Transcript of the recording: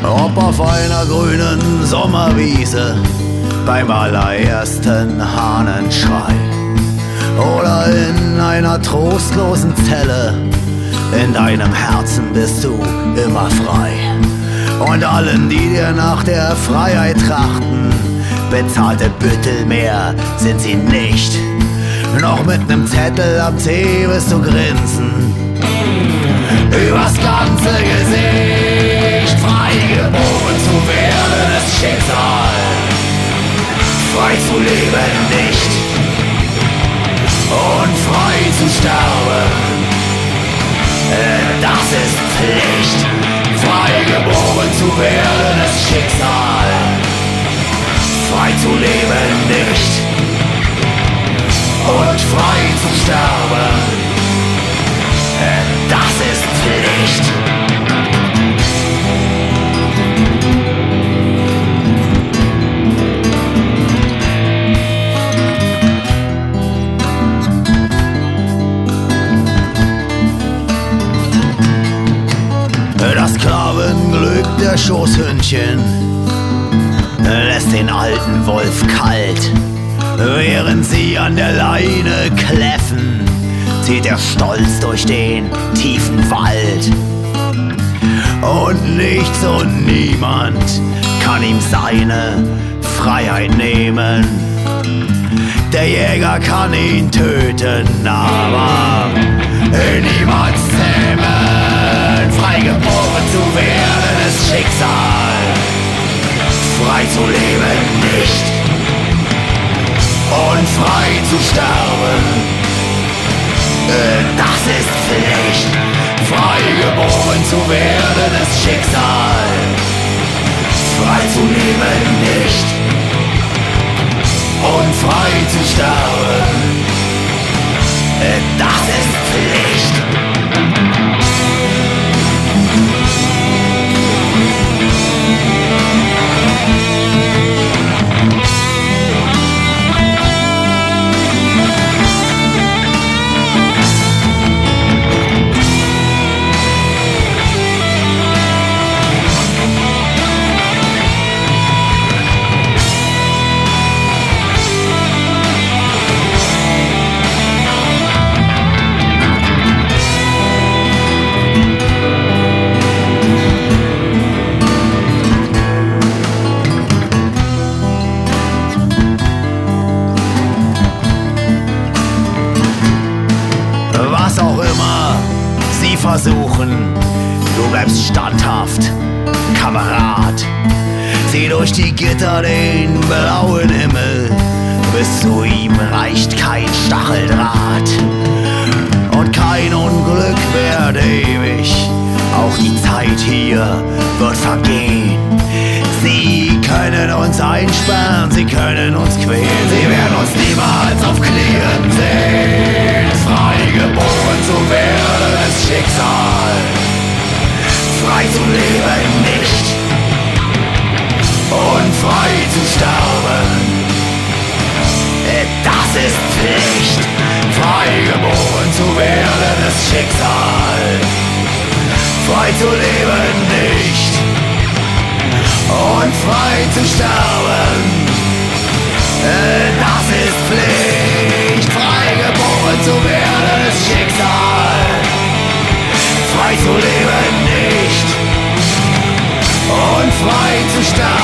Ob auf einer grünen Sommerwiese beim allerersten Hahnenschrei oder in einer trostlosen Zelle, in deinem Herzen bist du immer frei. Und allen, die dir nach der Freiheit trachten, bezahlte Büttel mehr sind sie nicht. Noch mit nem Zettel am Zeh wirst du grinsen, übers ganze Gesicht. Frei geboren zu werden ist Schicksal, frei zu leben nicht und frei zu sterben, das ist Pflicht. Frei geboren zu werden ist Schicksal, frei zu leben nicht und frei zu sterben, das ist Pflicht. Das Sklavenglück der Schoßhündchen lässt den alten Wolf kalt. Während sie an der Leine kläffen, zieht er stolz durch den tiefen Wald. Und nichts und niemand kann ihm seine Freiheit nehmen. Der Jäger kann ihn töten, aber niemals zähmen. Frei geboren zu werden ist Schicksal, frei zu leben nicht und frei zu sterben, das ist Pflicht. Frei geboren zu werden ist Schicksal, frei zu leben nicht und frei zu sterben, das ist Pflicht. Was auch immer sie versuchen, du bleibst standhaft, Kamerad. Sieh durch die Gitter den blauen Himmel, bis zu ihm reicht kein Stacheldraht. Und kein Unglück währt ewig, auch die Zeit hier wird vergehen. Sie können uns einsperren, sie können uns quälen, sie werden uns niemals auf Knien sehen. Frei geboren zu werden ist Schicksal, frei zu leben nicht und frei zu sterben, das ist Pflicht. Frei geboren zu werden ist Schicksal, frei zu leben nicht und frei zu sterben, das ist Pflicht. Frei geboren zu werden ist Schicksal, frei zu leben nicht und frei zu sterben.